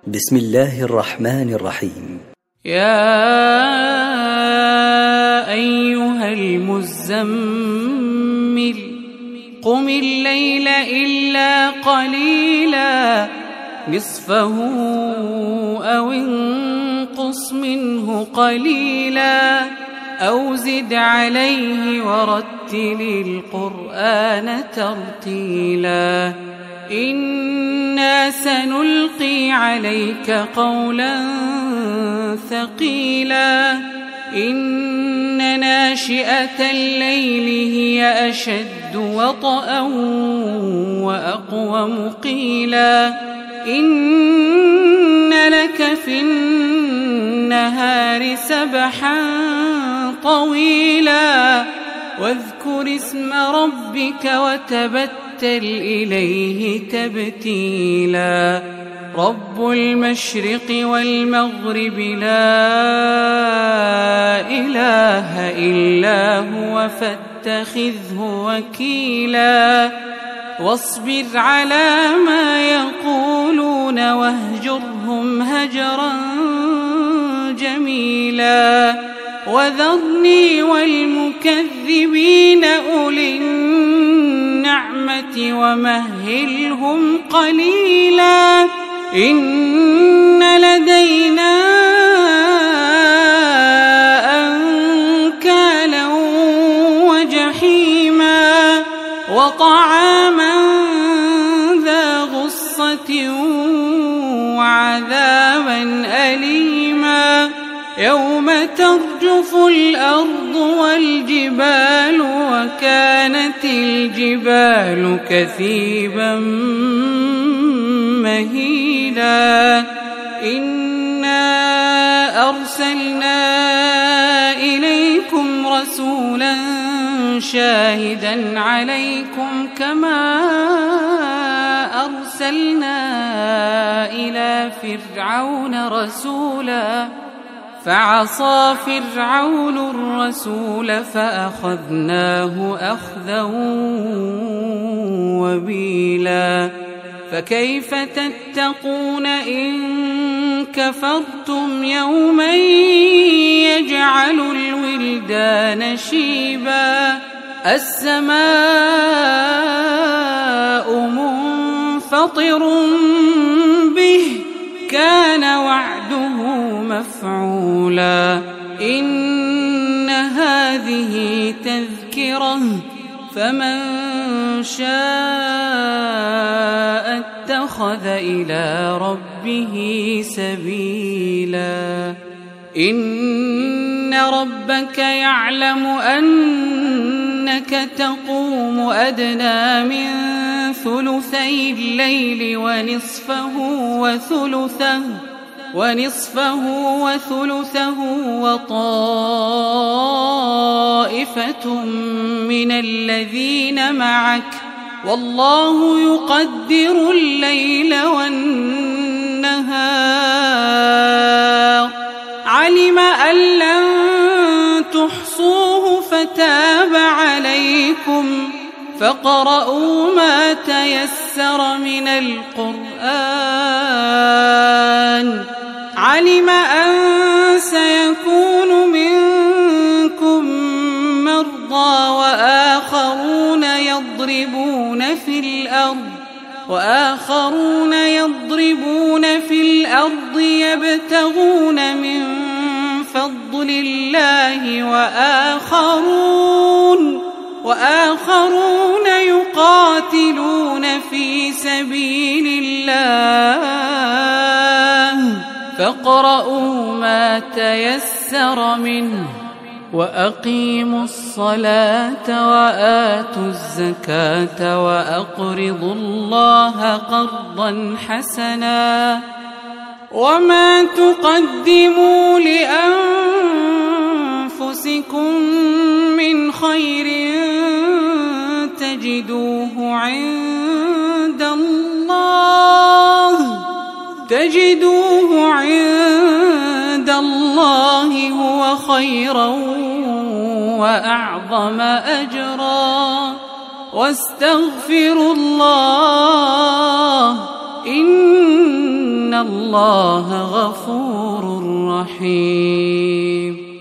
بسم الله الرحمن الرحيم. يا أيها المزمل قم الليل إلا قليلا نصفه أو انقص منه قليلا أو زد عليه ورتل القرآن ترتيلا إنا سنلقي عليك قولا ثقيلا إن ناشئة الليل هي أشد وطئا وأقوم قيلا إن لك في النهار سبحا طويلا واذكر اسم ربك وتبتل إليه تبتيلا رب المشرق والمغرب لا إله إلا هو فاتخذه وكيلا واصبر على ما يقولون واهجرهم هجرا جميلا وذرني والمكذبين أولي النعمة ومهلهم قليلا إن لدينا أنكالا وجحيما وطعاما ذا غصة وعذابا أليما يوم ترجف الأرض والجبال وكانت الجبال كثيبا مهيلا إنا أرسلنا إليكم رسولا شاهدا عليكم كما أرسلنا إلى فرعون رسولا فعصى فرعون الرسول فأخذناه أخذا وبيلا فكيف تتقون إن كفرتم يوما يجعل الولدان شيبا السماء منفطر به كان وعده مفعولا إن هذه تذكرة فمن شاء اتخذ إلى ربه سبيلا إن ربك يعلم أنك تقوم أدنى من ثلثي الليل ونصفه وثلثه وطائفة من الذين معك والله يقدر الليل والنهار علم أن لن تحصوه فتاب عليكم فاقرؤوا ما تيسر من القرآن علم أن سيكون منكم مرضى وآخرون يضربون في الأرض يبتغون من فضل الله وآخرون يقاتلون في سبيل الله فاقرؤوا ما تيسر منه وأقيموا الصلاة وآتوا الزكاة وأقرضوا الله قرضا حسنا وما تقدموا لأنفسكم من خير تجدوه عند الله هو خيرا وأعظم أجرا واستغفروا الله إن الله غفور رحيم.